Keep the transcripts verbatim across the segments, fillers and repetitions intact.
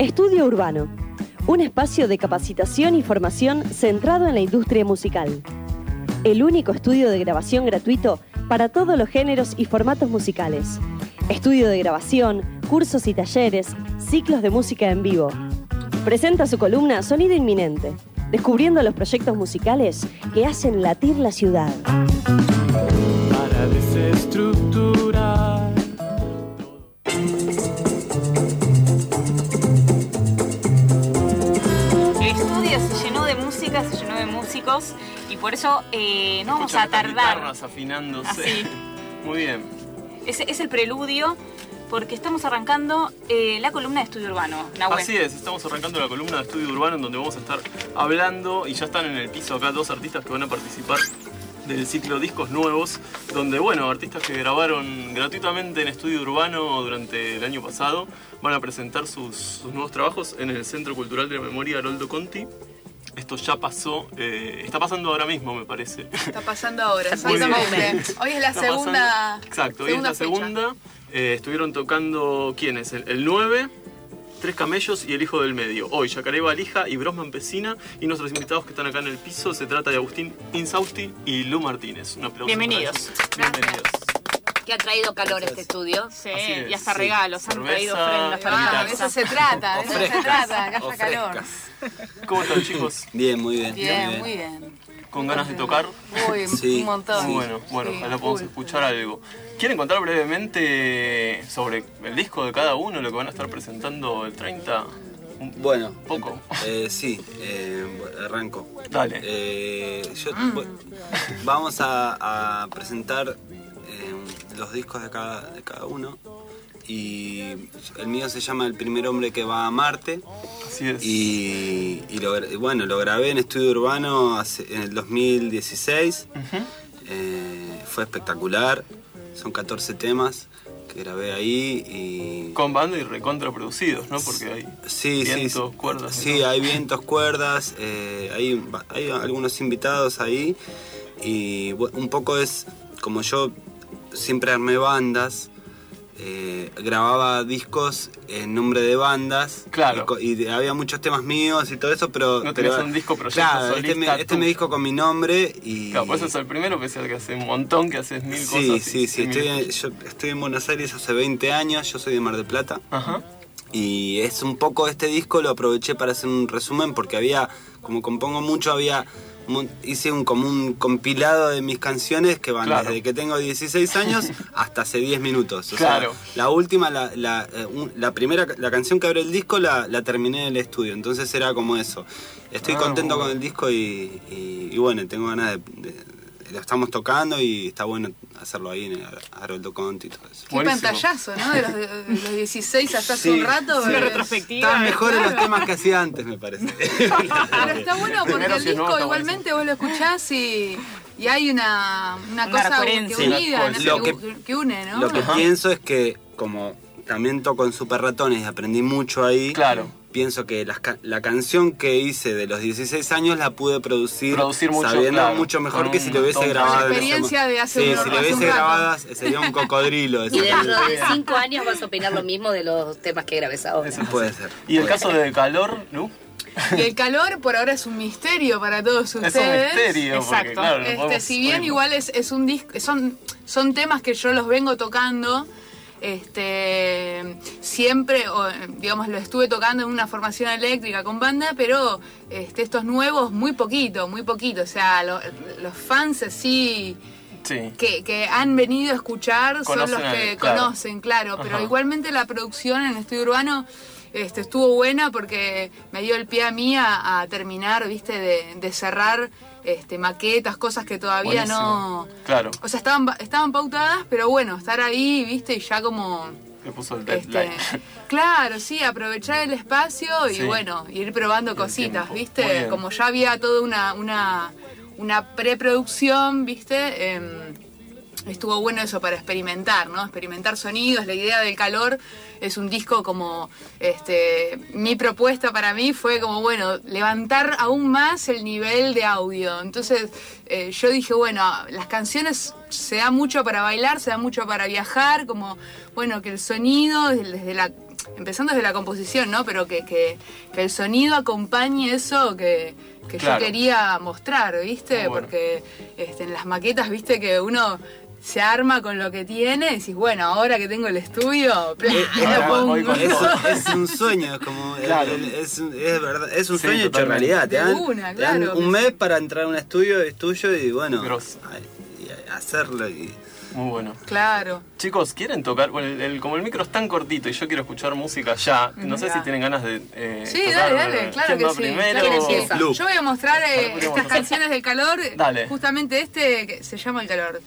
Estudio Urbano, un espacio de capacitación y formación centrado en la industria musical. El único estudio de grabación gratuito para todos los géneros y formatos musicales. Estudio de grabación, cursos y talleres, ciclos de música en vivo. Presenta su columna Sonido Inminente, descubriendo los proyectos musicales que hacen latir la ciudad. Para desestructurar. El estudio se llenó de música, se llenó de músicos y por eso eh, no vamos a tardar. Guitarras afinándose. Así. Muy bien. Es, es el preludio porque estamos arrancando eh, la columna de Estudio Urbano. Nahue. Así es, estamos arrancando la columna de Estudio Urbano en donde vamos a estar hablando y ya están en el piso acá dos artistas que van a participar del ciclo Discos Nuevos, donde, bueno, artistas que grabaron gratuitamente en Estudio Urbano durante el año pasado van a presentar sus, sus nuevos trabajos en el Centro Cultural de la Memoria Haroldo Conti. Esto ya pasó, eh, está pasando ahora mismo, me parece. Está pasando ahora, Muy bien. exactamente. Hoy es la Está segunda. pasando- Exacto, hoy es segunda la fecha. segunda. Eh, estuvieron tocando, ¿quiénes? El, el nueve, Tres Camellos y El Hijo del Medio. Hoy, Yacaré Valija y Brosman Pesina. Y nuestros invitados que están acá en el piso, se trata de Agustín Insausti y Lu Martínez. Un aplauso. Bienvenidos. para ellos. Bienvenidos. Que ha traído calor este estudio. Sí, Así es, y hasta sí. regalos, han Cerveza, traído ofrendas para Ah, la guitarra. de casa. eso se trata, de eso se trata, que haya calor. ¿Cómo están, chicos? Bien, muy bien. Bien, muy bien. ¿Con ganas de tocar? Uy, Sí. un montón. Muy bueno, bueno, Sí, ojalá podamos full. escuchar algo. ¿Quieren contar brevemente sobre el disco de cada uno, lo que van a estar presentando el treinta? Un Bueno, poco. eh, sí, eh, arranco. Dale. Eh, yo- bu- vamos a, a presentar eh, los discos de cada, de cada uno. Y el mío se llama El primer hombre que va a Marte. Así es. Y, y lo, gra- bueno, lo grabé en Estudio Urbano hace- en el dos mil dieciséis. Ujú. Eh, fue espectacular. Son catorce temas que grabé ahí y... Con banda y recontraproducidos, ¿no? Porque hay Sí, vientos, sí, cuerdas. y sí, todo. hay vientos, cuerdas, eh, hay, hay algunos invitados ahí y bu- un poco es como yo siempre armé bandas, eh, grababa discos en nombre de bandas. Claro. Y, co- y de- había muchos temas míos y todo eso, pero... No pero- tenías un disco proyecto Claro, solista este me, este tuyo. me disco con mi nombre y... Claro, por eso es el primero, pese a que hace un montón, que haces mil Sí, cosas. y- sí, sí, y mil estoy en, cosas. yo estoy en Buenos Aires hace veinte años, yo soy de Mar del Plata. Ajá. Y es un poco este disco, lo aproveché para hacer un resumen porque había, como compongo mucho, había mon- hice un como un compilado de mis canciones que van Claro. desde que tengo dieciséis años hasta hace diez minutos. O Claro. sea, la última, la, la, eh, un- la primera, la canción que abre el disco la, la terminé en el estudio, entonces era como eso. Estoy Ah, contento muy con el disco y, y- y bueno, tengo ganas de, de- lo estamos tocando y está bueno hacerlo ahí en el Haroldo Conti y todo eso. Qué Buenísimo. pantallazo, ¿no? De los, de, de los dieciséis hasta hace Sí, un rato. Una es- retrospectiva. Están mejores claro. los temas que hacía antes, me parece. Pero está bueno porque Primero, el si es nuevo, disco está igualmente vos lo escuchás y, y hay una, una Una cosa que coherencia. unida, ¿no? Lo que, que- que une, ¿no? Lo que Ajá. pienso es que, como también toco en Super Ratones y aprendí mucho ahí, Claro. pienso que las ca- la canción que hice de los dieciséis años la pude producir, Producir mucho, sabiendo claro, mucho mejor con que un si lo hubiese montón de grabado. en ese experiencia mo- de hace Sí, un- si lo hace un hubiese rato. grabado sería un cocodrilo. esa Y dentro canción. de cinco años vas a opinar lo mismo de los temas que grabes ahora. Eso Puede ser. Y el caso de Calor, ¿no? Y el calor por ahora es un misterio para todos ustedes. Es un misterio, porque Exacto. claro, no Este, podemos si bien oírlo. igual es, es un disco, son, son temas que yo los vengo tocando, este, siempre, o, digamos, lo estuve tocando en una formación eléctrica con banda, pero este, estos nuevos muy poquito, muy poquito, o sea, lo- los fans así Sí. que, que han venido a escuchar son Conocen los que al- claro. conocen, claro, pero Ajá. igualmente la producción en Estudio Urbano este, estuvo buena porque me dio el pie a mí a, a terminar, viste, de, de cerrar este, maquetas, cosas que todavía no... Buenísimo. Claro. O sea, estaban, estaban pautadas, pero bueno, estar ahí, viste, y ya como... Le puso el Este, deadline. claro, sí, aprovechar el espacio y Sí. bueno, ir probando El cositas, tiempo. Muy ¿viste? bien. Como ya había toda una, una, una preproducción, ¿viste? Em, estuvo bueno eso para experimentar, ¿no? Experimentar sonidos, la idea del calor es un disco como, este, mi propuesta para mí fue como, bueno, levantar aún más el nivel de audio. Entonces eh, yo dije, bueno, las canciones se da mucho para bailar, se da mucho para viajar, como, bueno, que el sonido desde la empezando desde la composición, ¿no? Pero que, que, que el sonido acompañe eso que, que Claro. yo quería mostrar, ¿viste? Muy bueno. Porque este, en las maquetas, ¿viste? Que uno se arma con lo que tiene y decís, bueno, ahora que tengo el estudio, ¡plá! ahora lo pongo. voy con Es, todo. es un sueño, es como. Claro. el- el- es, un- es verdad, es un Sí, sueño hecho totalmente. realidad. Te De dan, una, te dan claro. un mes para entrar a un estudio, es tuyo y bueno. Grosso. a- y a- hacerlo. Y, Muy bueno. Claro. Chicos, ¿quieren tocar? Bueno, el, el- como el micro es tan cortito y yo quiero escuchar música ya, no sé Ya. si tienen ganas de eh, Sí, tocar, dale, dale, claro ¿quién que va sí. primero? claro que sí. empieza? Lu. Yo voy a mostrar eh, Ahora podríamos estas hacer. canciones del calor. Dale. Justamente este que se llama El Calor.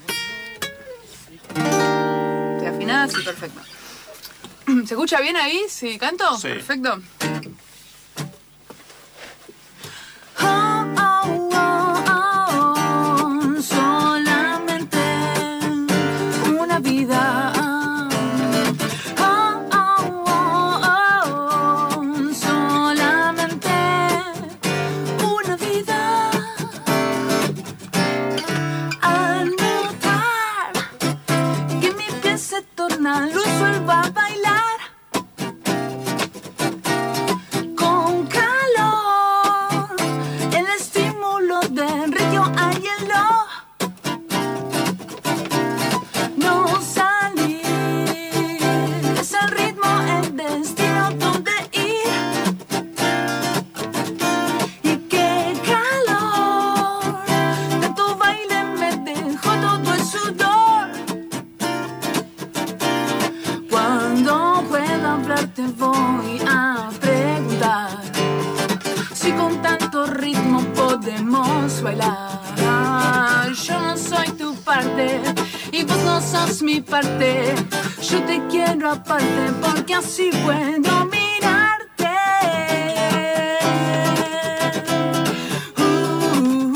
¿Te afinás? Sí, perfecto. ¿Se escucha bien ahí? ¿Sí canto? Sí. Perfecto. Solamente una vida. Oh, oh, oh, oh, solamente una vida. Al notar que mi piel se torna luz, vuelva a bailar con calor. El estímulo del río a hielo. No salir, es el ritmo, el destino donde ir. Y qué calor, de tu baile me dejó todo el sudor. Cuando pueda hablarte voy a preguntar si con tanto ritmo podemos bailar. Yo no soy tu parte y vos no sos mi parte. Yo te quiero aparte porque así puedo mirarte. Uh,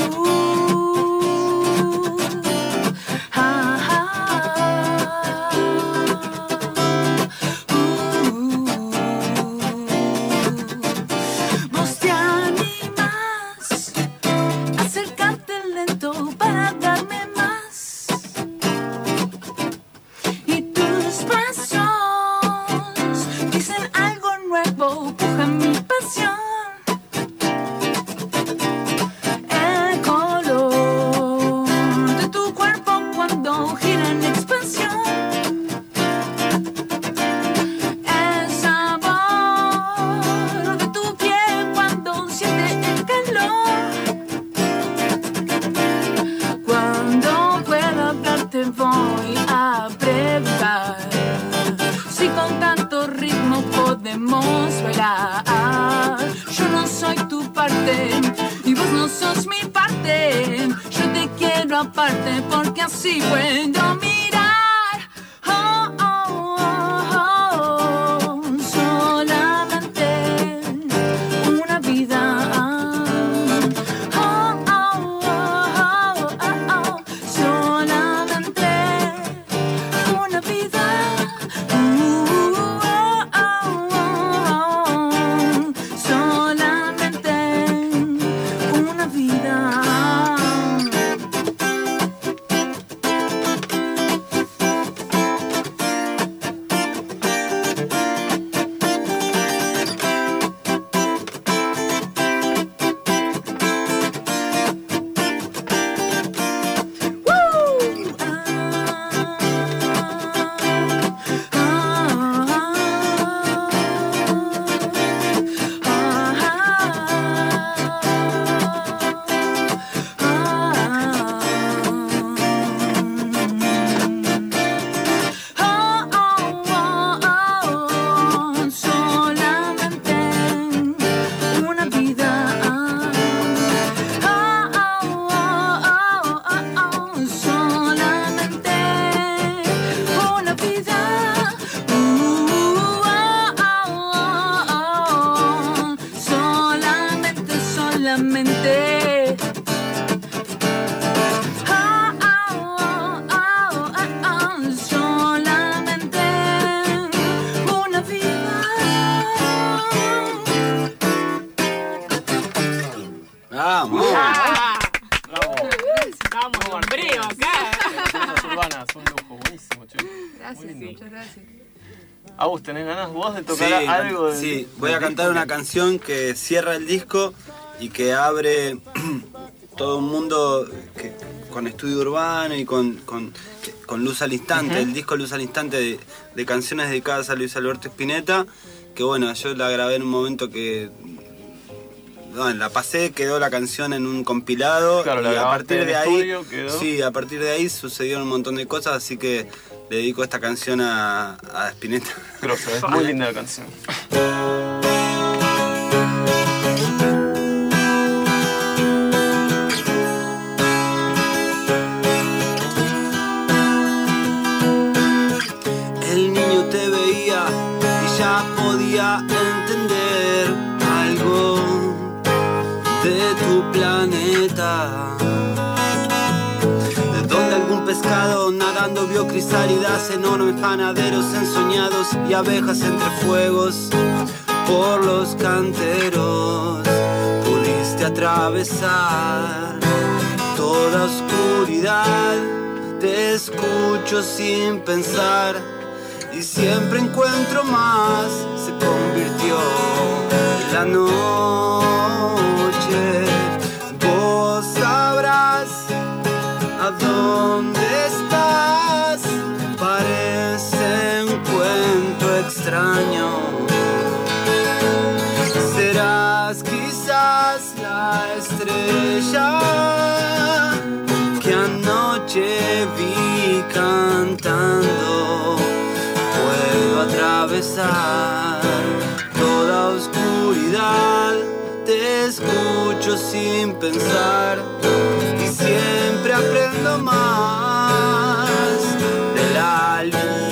ah, ah, uh. Vos te animas a acercarte lento para darme más. Y tus pasos dicen algo nuevo, pujan mi pasión. El color de tu cuerpo cuando gira en expansión. El sabor de tu piel cuando siente el calor. Cuando pueda hablarte voy a preguntar si con tanto ritmo podemos bailar. Yo no soy tu parte y vos no sos mi parte. Yo te quiero aparte porque así puedo mirar. Oh, oh, oh, oh, solamente una vida. Oh, oh, oh, oh, oh, oh, solamente una vida. Uh, oh, oh, oh, oh, solamente una vida. Agus, ¿tenés ganas vos de tocar Sí, algo? Del, sí, voy del a cantar disco? una canción que cierra el disco y que abre todo un mundo que, con estudio urbano y con, con, con Luz al Instante, uh-huh. el disco Luz al Instante de, de canciones dedicadas a Luis Alberto Spinetta, que bueno, yo la grabé en un momento que... Bueno, la pasé, quedó la canción en un compilado claro, y a partir de ahí, estudio, quedó. sí, a partir de ahí sucedieron un montón de cosas, así que le dedico esta canción a, a Spinetta. Grosso, es muy linda la canción. El niño te veía y ya podía entender algo de tu planeta, de donde algún pescado nadando vio crisálidas, enormes panaderos ensoñados y abejas entre fuegos por los canteros. Pudiste atravesar toda oscuridad, te escucho sin pensar y siempre encuentro más. Se convirtió en la noche. Vos sabrás a dónde estás. Parece un cuento extraño. Serás quizás la estrella que anoche vi cantando. Puedo atravesar toda oscuridad, te escucho sin pensar y siempre aprendo más de la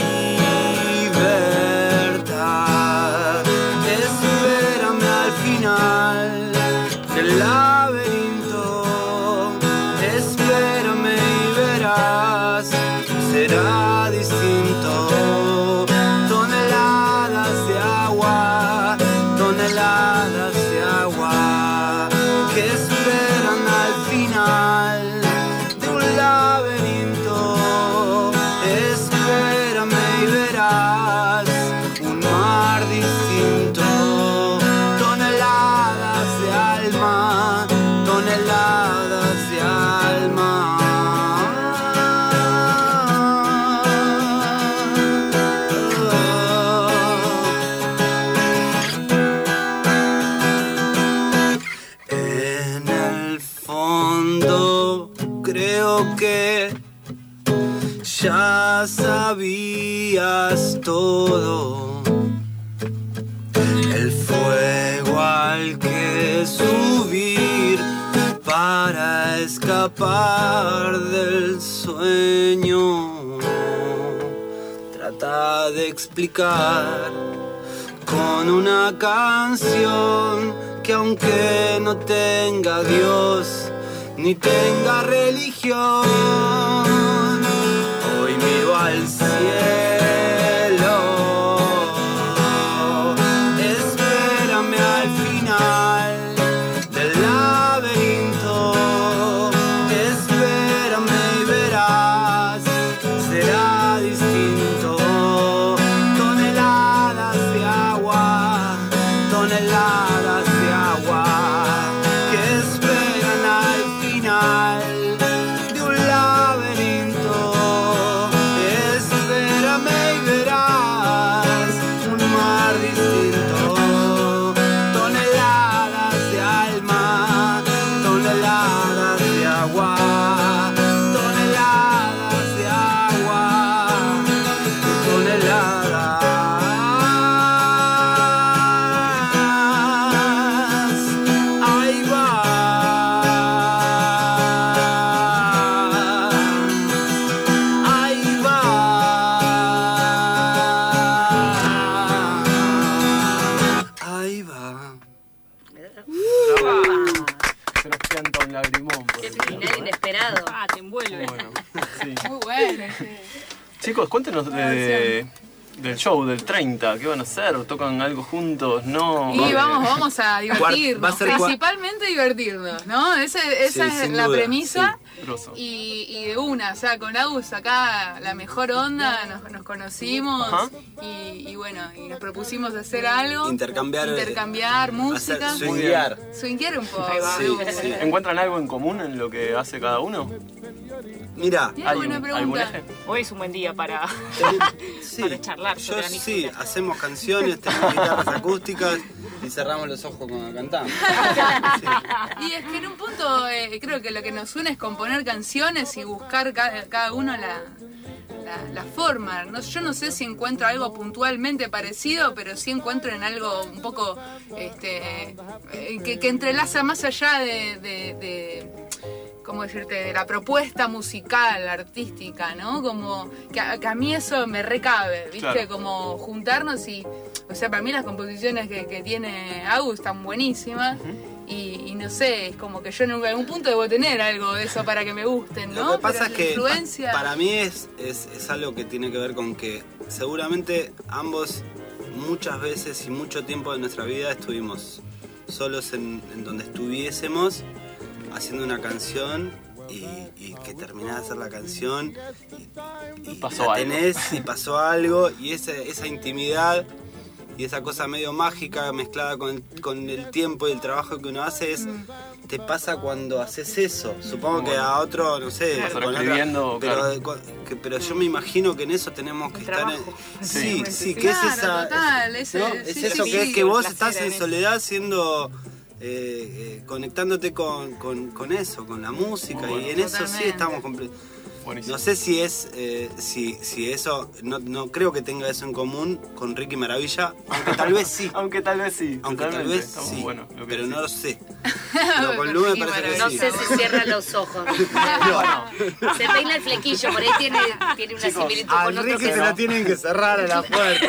libertad. Espérame al final del laberinto, espérame y verás, será distinto. Toneladas de agua, toneladas de agua que esperan al final de un laberinto. Espérame y verás un mar distinto. Toneladas de alma, toneladas de alma. En el fondo creo que ya sabías todo. El fuego al que subir para escapar del sueño. Trata de explicar con una canción que aunque no tenga Dios ni tenga religión, hoy miro al cielo. Espérame al final del laberinto, espérame y verás, será distinto. Toneladas de agua, toneladas de agua que esperan al final de un laberinto. Espérame y verás un mar distinto. Toneladas de alma, toneladas de agua, toneladas de agua, toneladas. Ahí va. Ahí va. Ahí va. Se nos canta un lagrimón. Por Qué el final camino, ¿eh? inesperado. Ah, te envuelve. Bueno, sí. Muy bueno. Sí. Chicos, cuéntenos de, del show del treinta. ¿Qué van a hacer? ¿Tocan algo juntos? No. Y vamos, vamos a divertirnos, Va a ser cua- principalmente divertirnos, ¿no? Esa, esa Sí, es sin la duda, premisa. Grosso. Y, y de una, o sea, con Agus acá la mejor onda, nos, nos conocimos Ajá. y, y bueno, y nos propusimos hacer algo. Intercambiar, eh, Intercambiar música. Hacer swinguear. Swinguear un poco. Sí, sí. ¿Encuentran algo en común en lo que hace cada uno? Mira, Mira, buena un- pregunta. algún eje? Hoy es un buen día para, sí, para charlar yo sobre la sí, mixtura. hacemos canciones, tenemos guitarras acústicas y cerramos los ojos cuando cantamos. Sí. Y es que en un punto eh, creo que lo que nos une es componer canciones y buscar ca- cada uno la, la, la forma. No, yo no sé si encuentro algo puntualmente parecido, pero sí encuentro en algo un poco este, eh, que, que entrelaza más allá de, de, de ¿cómo decirte? De la propuesta musical, artística, ¿no? Como que a, que a mí eso me recabe, ¿viste? Claro. Como juntarnos y, o sea, para mí las composiciones que, que tiene Agus están buenísimas. Y, y no sé, es como que yo en algún punto debo tener algo de eso para que me gusten, ¿no? Lo que pasa Pero es la que influencia... pa- para mí es, es, es algo que tiene que ver con que seguramente ambos muchas veces y mucho tiempo de nuestra vida estuvimos solos en, en donde estuviésemos haciendo una canción y, y que terminás de hacer la canción y, y Pasó la algo. tenés y pasó algo y esa, esa intimidad y esa cosa medio mágica mezclada con el, con el tiempo y el trabajo que uno hace es te pasa cuando haces eso. Supongo que a otro, no sé, Vas con otra- escribiendo, pero, claro. con- que- pero yo me imagino que en eso tenemos que estar en, trabajo. sí, Sí. sí, que es Claro, esa total, es, ese- ¿no? sí, es sí, eso sí, que es sí, que vos placer estás en en eso. soledad siendo eh, eh, conectándote con, con, con eso, con la música Muy bueno. y en eso sí Totalmente. estamos comple- Buenísimo. no sé si es eh, si, si eso no, no creo que tenga eso en común con Ricky Maravilla, aunque tal vez sí. Aunque tal vez sí. Aunque tal totalmente. vez Está muy sí, bueno lo que pero decís. no lo sé. Pero con Lu me Ricky parece que No sí. sé si cierra los ojos. Se peina el flequillo, por ahí tiene, tiene una Chicos, similitud Al con otro Ricky que se no. la tienen que cerrar a la puerta.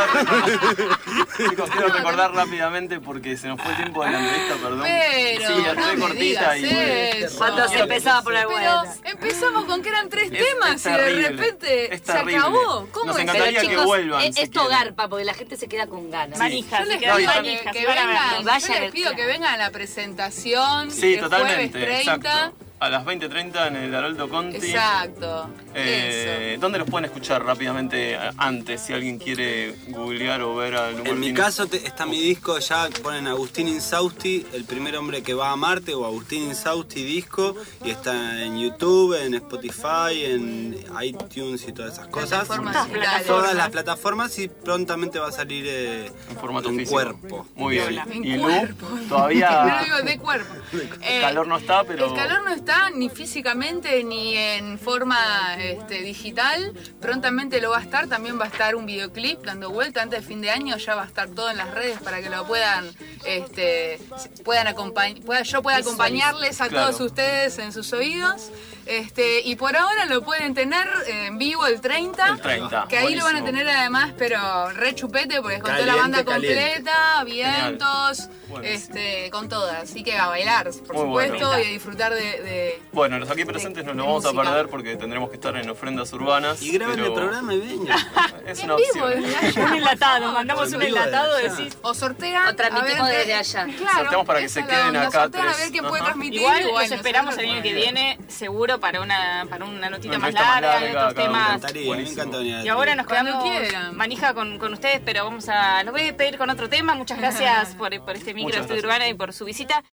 Chicos, quiero recordar rápidamente porque se nos fue el tiempo de la entrevista, perdón. Pero, sí, la no tuve me cortita digas y. eso. Cuando se empezaba a poner Pero buena. empezamos con que eran tres Es- temas es y de terrible, repente es se terrible. acabó. ¿Cómo Nos es? encanta- Encantaría Pero que chicos, vuelvan, es- si esto quieren. garpa, porque la gente se queda con ganas. Manija, Yo se les quedan No, y- pido manijas, que, que se van a ver. vengan, Y vayan yo les al pido que claro. vengan a la presentación Sí, el totalmente. jueves treinta. Exacto. A las veinte treinta en el Haroldo Conti. Exacto. Eh, ¿Dónde los pueden escuchar rápidamente eh, antes si alguien quiere googlear o ver a Lu En mi Martínez? caso te- está mi disco, ya ponen Agustín Insausti, el primer hombre que va a Marte, o Agustín Insausti disco, y está en YouTube, en Spotify, en iTunes y todas esas cosas. Plataformas digitales. Todas las plataformas y prontamente va a salir eh, En formato en físico. cuerpo. Muy bien. Viola. En Y Lu, cuerpo. No todavía lo digo de cuerpo. el Eh, calor no está, pero. El calor no está ni físicamente ni en forma este, digital. Prontamente lo va a estar. También va a estar un videoclip dando vuelta antes de fin de año. Ya va a estar todo en las redes para que lo puedan, este, puedan acompañar. Pueda, yo pueda acompañarles a Claro. todos ustedes en sus oídos. Este, y por ahora lo pueden tener en vivo el treinta. El treinta, Que ahí lo van a buenísimo. tener además, pero re chupete, porque es con toda la banda Caliente, caliente. completa, vientos, Buenísimo. este, con todas. Así que a bailar, por Muy supuesto, bueno. y a disfrutar de, de- Bueno, los aquí presentes nos lo de vamos a música. perder porque tendremos que estar en ofrendas urbanas. Y graben pero el programa y vengan. Es en una vivo opción. desde allá. Un enlatado, mandamos En un vivo desde enlatado, allá. decís. O sortean. O transmitimos a ver, desde eh, allá. Claro, Sorteamos para que esa se es la queden onda, acá sortean a tres. ver quién puede Ajá. transmitir. Igual y los bueno, esperamos el nosotros- año que viene, seguro para una, para una notita Una más entrevista más larga, larga, de claro. otros Me temas. encantaría, me Buenísimo. encantaría. Y ahora nos Cuando quedamos quieran. manija con, con ustedes, pero vamos a. Los voy a pedir con otro tema. Muchas gracias por, por este micro Muchas Estudio gracias. Urbana y por su visita.